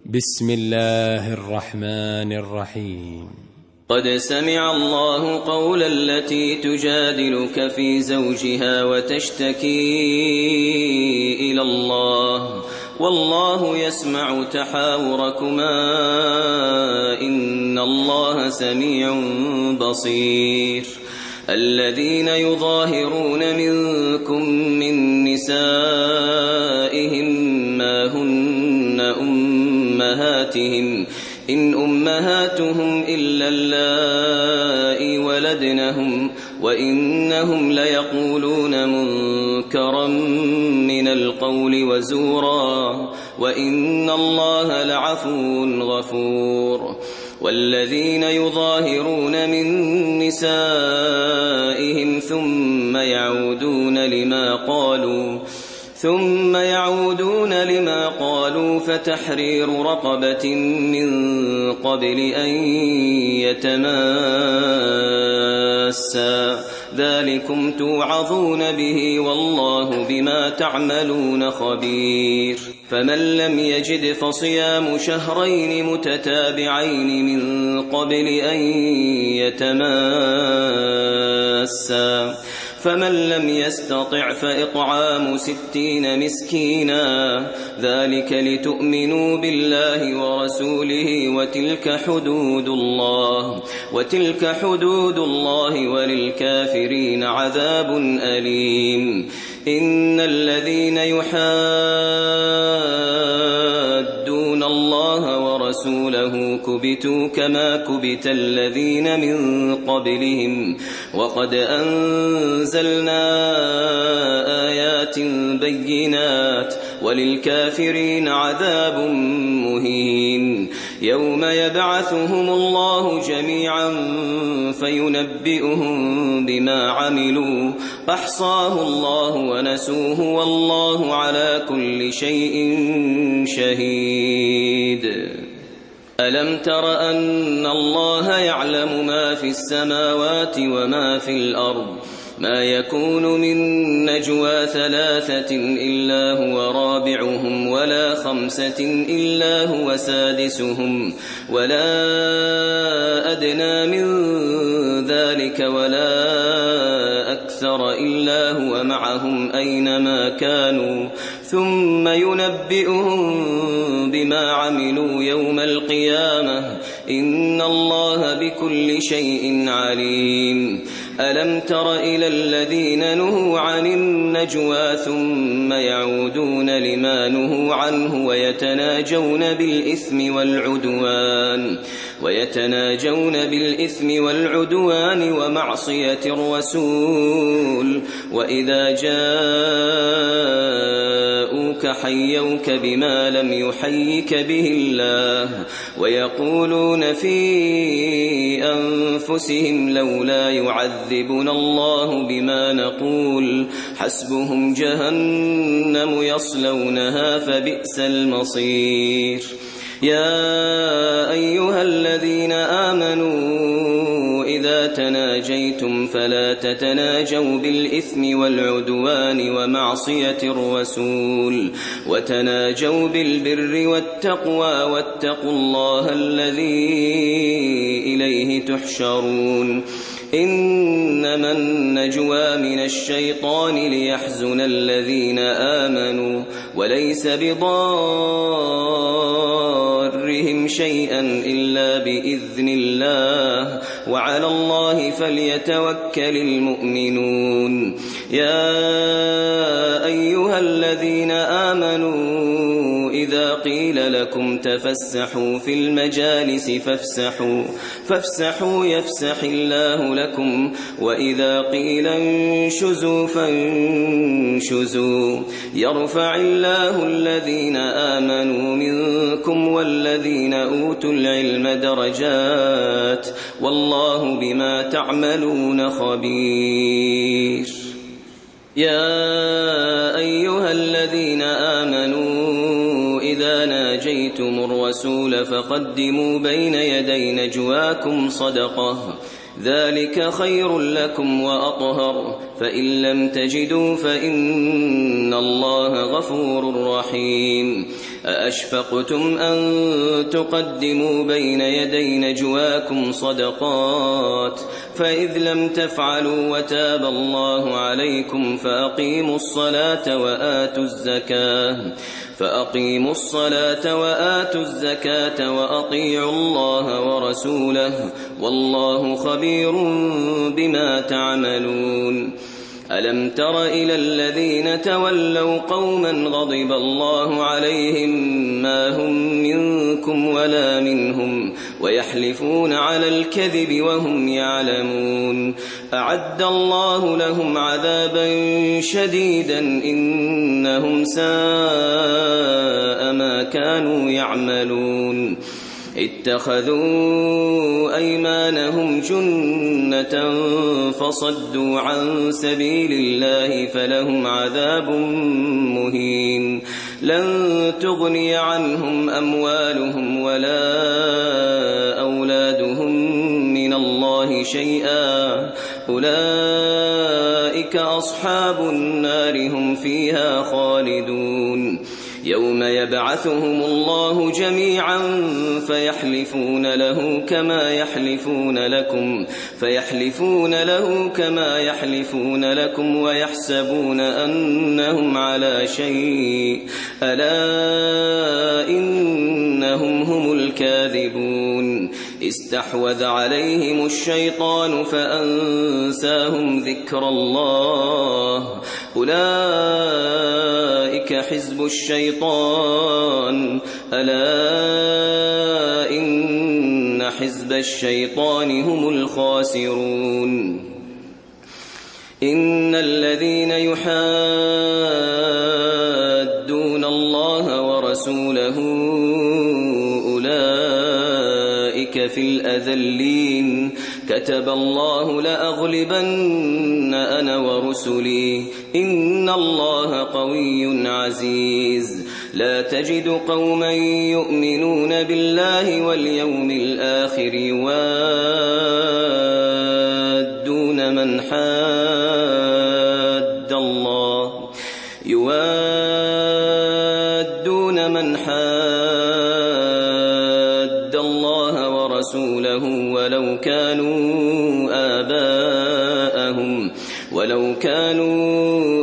بسم الله الرحمن الرحيم. قد سمع الله قول التي تجادلك في زوجها وتشتكي إلى الله والله يسمع تحاوركما إن الله سميع بصير. الذين يظاهرون منكم من نسائهم ما هن أمهاتهم إن أمهاتهم إلا اللائي ولدنهم وإنهم ليقولون منكرا من القول وزورا وإن الله لعفو غفور. والذين يظاهرون من نسائهم ثم يعودون لما قالوا فتحرير رقبة من قبل أن يتماسا ذلكم توعظون به والله بما تعملون خبير. فمن لم يجد فصيام شهرين متتابعين من قبل أن يتماسا فمن لم يستطع فإطعام 60 مسكينا ذلك لتؤمنوا بالله ورسوله وتلك حدود الله وللكافرين عذاب أليم. إن الذين يحادون الله ورسوله كبتوا كما كبت الذين من قبلهم وقد أنزلنا آيات بينات وللكافرين عذاب مهين. يوم يبعثهم الله جميعا فينبئهم بما عملوا أحصاه الله ونسوه والله على كل شيء شهيد. ألم تر أن الله يعلم ما في السماوات وما في الأرض ما يكون من نجوى 3 إلا هو رابعهم ولا 5 إلا هو سادسهم ولا أدنى من ذلك ولا أكثر إلا هو معهم أينما كانوا ثم ينبئهم بما عملوا يوم القيامة إن الله بكل شيء عليم. ألم تر إلى الذين نهوا عن النجوى ثم يعودون لما نهوا عنه ويتناجون بالإثم ومعصية الرسول وإذا جاءوك حيوك بما لم يحيك به الله ويقولون في أنفسهم لولا يعذبنا الله بما نقول حسبهم جهنم يصلونها فبئس المصير. يا أيها الذين آمنوا إذا تناجيتم فلا تتناجوا بالإثم والعدوان ومعصية الرسول وتناجوا بالبر والتقوى واتقوا الله الذي إليه تحشرون. إنما النجوى من الشيطان ليحزن الذين آمنوا وليس بضارهم شيئا إلا بإذن الله وعلى الله فليتوكل المؤمنون. يا أيها الذين آمنوا إذا قيل لكم تفسحوا في المجالس فافسحوا يفسح الله لكم وإذا قيل انشزوا فانشزوا يرفع الله الذين آمنوا منكم والذين أوتوا العلم درجات والله بما تعملون خبير. يا أيها الذين آمنوا إذا ناجيتم الرسول فقدموا بين يدي نجواكم صدقة ذلك خير لكم وأطهر فإن لم تجدوا فإن الله غفور رحيم أأشفقتم أن تقدموا بين يدي نجواكم صدقات فإذ لم تفعلوا وتاب الله عليكم فأقيموا الصلاة وآتوا الزكاة وأطيعوا الله ورسوله والله خبير بما تعملون ألم تر إلى الذين تولوا قوما غضب الله عليهم ما هم منكم ولا منهم ويحلفون على الكذب وهم يعلمون أعد الله لهم عذابا شديدا إنهم ساء ما كانوا يعملون اتخذوا أيمانهم جنة فصدوا عن سبيل الله فلهم عذاب مهين لن تغني عنهم أموالهم ولا أولادهم من الله شيئا أولئك أصحاب النار هم فيها خالدون يوم يبعثهم الله جميعا فيحلفون له كما يحلفون لكم ويحسبون أنهم على شيء ألا إنهم هم الكاذبون استحوذ عليهم الشيطان فأنساهم ذكر الله أولئك حزب الشيطان ألا إن حزب الشيطان هم الخاسرون إن الذين يحادون الله ورسوله أولئك في الأذلين كتب الله لأغلبن أنا ورسلي إن الله قوي عزيز لا تجد قوما يؤمنون بالله واليوم الآخر يوادون من حاد الله ورسوله ولو كانوا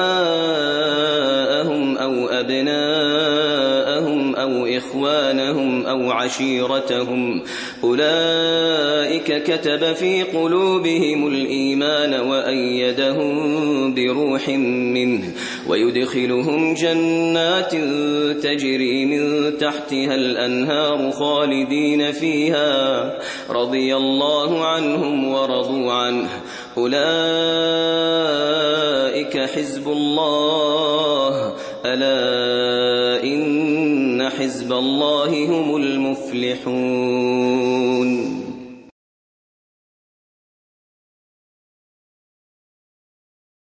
آباءهم أو أبناءهم أو إخوانهم أو عشيرتهم أولئك كتب في قلوبهم الإيمان وأيدهم بروح منه ويدخلهم جنات تجري من تحتها الأنهار خالدين فيها رضي الله عنهم ورضوا عنه أولئك حزب الله ألا إن حزب الله هم المفلحون